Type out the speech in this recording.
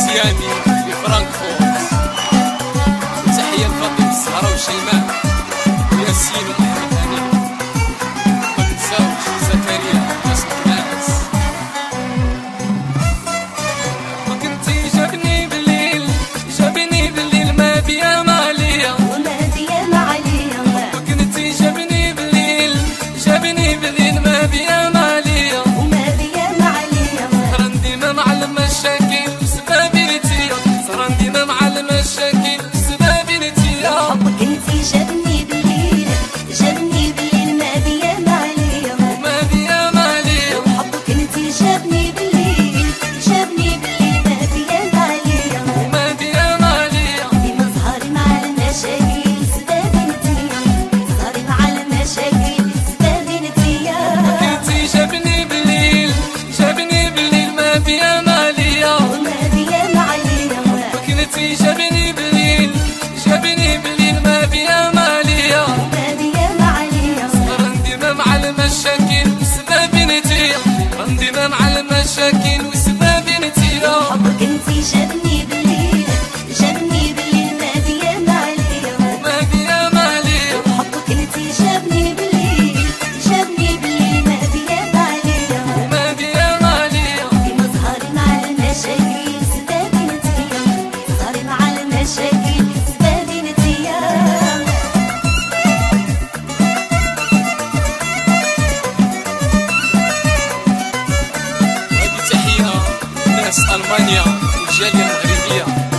المزياني في فرانكفورت. تحية لفاطمة الزهراء وشيماء وياسين ومحمد هاني، ما ننساوش زكريا جاسم الناس. وكنتي جابني بالليل ما بيا ما عليا وما بيا ما عليا. وكنتي جابني بالليل ما بيا ما عليا وما بيا ما عليا. صران ديما مع المشاكل بسبابي نتيا، صران ديما مع المشاكل بسبابي نتيا. حبك انتي جابني بالليل ما بيا ما عليا وما بيا ما عليا. وحبك انتي جابني بالليل ما بيا ما عليا وما بيا ما عليا. ديما سهري مع المشاكل سبابي نتيا، سهري مع المشاكل سبابي نتيا. كنتي جابني بالليل ما بيا ما عليا وما بيا ما عليا. وكنتي جابني بالليل ما بيا ما عليا وما بيا ما عليا. صران ديما مع المشاكل وسبابي نتيا، صران ديما مع المشاكل وسبابي نتيا. حبك انتي جابني بالليل ما بيا ما عليا وما بيا ما عليا. وحبك انتي جابني بالليل ما بيا ما عليا وما بيا ما عليا. ديما سهري مع المشاكل سبابي نتيا، سهري مع المشاكل سبابي نتيا. هذه تحية لناس ألمانيا والجالية المغربية.